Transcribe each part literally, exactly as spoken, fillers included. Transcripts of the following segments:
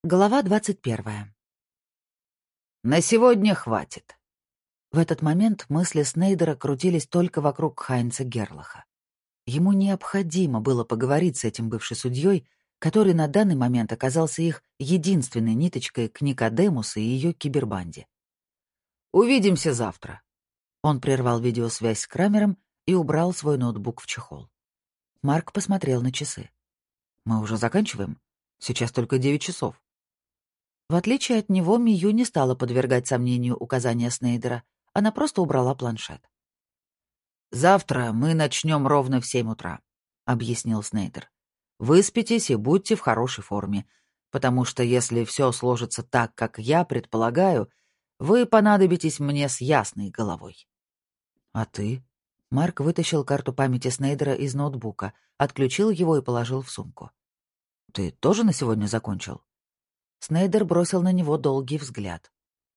Глава двадцать первая. «На сегодня хватит». В этот момент мысли Снейдера крутились только вокруг Хайнца Герлаха. Ему необходимо было поговорить с этим бывшим судьей, который на данный момент оказался их единственной ниточкой к Никодемусу и ее кибербанде. «Увидимся завтра». Он прервал видеосвязь с Крамером и убрал свой ноутбук в чехол. Марк посмотрел на часы. «Мы уже заканчиваем? Сейчас только девять часов». В отличие от него, Мию не стала подвергать сомнению указания Снейдера. Она просто убрала планшет. «Завтра мы начнем ровно в семь утра», — объяснил Снейдер. «Выспитесь и будьте в хорошей форме, потому что если все сложится так, как я предполагаю, вы понадобитесь мне с ясной головой». «А ты?» Марк вытащил карту памяти Снейдера из ноутбука, отключил его и положил в сумку. «Ты тоже на сегодня закончил?» Снейдер бросил на него долгий взгляд.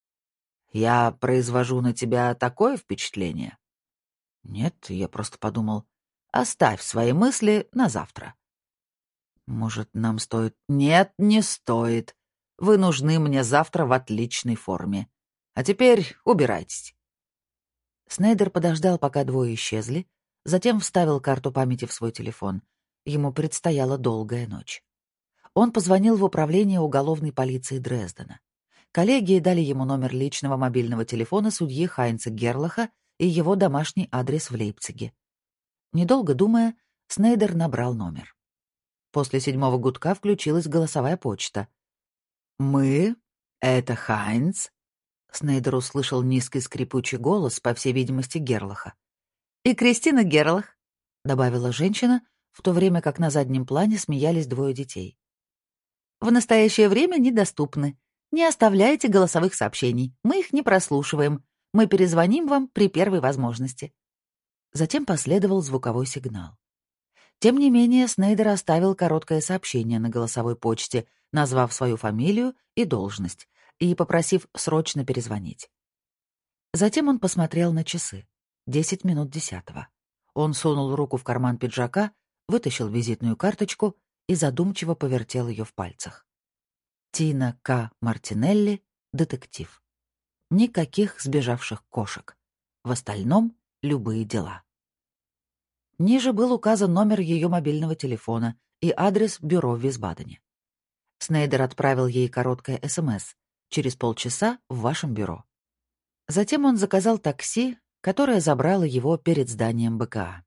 «Я произвожу на тебя такое впечатление?» «Нет, я просто подумал, оставь свои мысли на завтра». Может, нам стоит...» «Нет, не стоит. Вы нужны мне завтра в отличной форме. А теперь убирайтесь». Снейдер подождал, пока двое исчезли, затем вставил карту памяти в свой телефон. Ему предстояла долгая ночь. Он позвонил в управление уголовной полиции Дрездена. Коллеги дали ему номер личного мобильного телефона судьи Хайнца Герлаха и его домашний адрес в Лейпциге. Недолго думая, Снейдер набрал номер. После седьмого гудка включилась голосовая почта. «Мы? Это Хайнц?» Снейдер услышал низкий скрипучий голос, по всей видимости, Герлаха. «И Кристина Герлах», — добавила женщина, в то время как на заднем плане смеялись двое детей. «В настоящее время недоступны. Не оставляйте голосовых сообщений. Мы их не прослушиваем. Мы перезвоним вам при первой возможности». Затем последовал звуковой сигнал. Тем не менее, Снейдер оставил короткое сообщение на голосовой почте, назвав свою фамилию и должность, и попросив срочно перезвонить. Затем он посмотрел на часы. Десять минут десятого. Он сунул руку в карман пиджака, вытащил визитную карточку и задумчиво повертел ее в пальцах. Тина К. Мартинелли, детектив. Никаких сбежавших кошек. В остальном — любые дела. Ниже был указан номер ее мобильного телефона и адрес бюро в Висбадене. Снейдер отправил ей короткое СМС: «Через полчаса в вашем бюро». Затем он заказал такси, которое забрало его перед зданием БКА.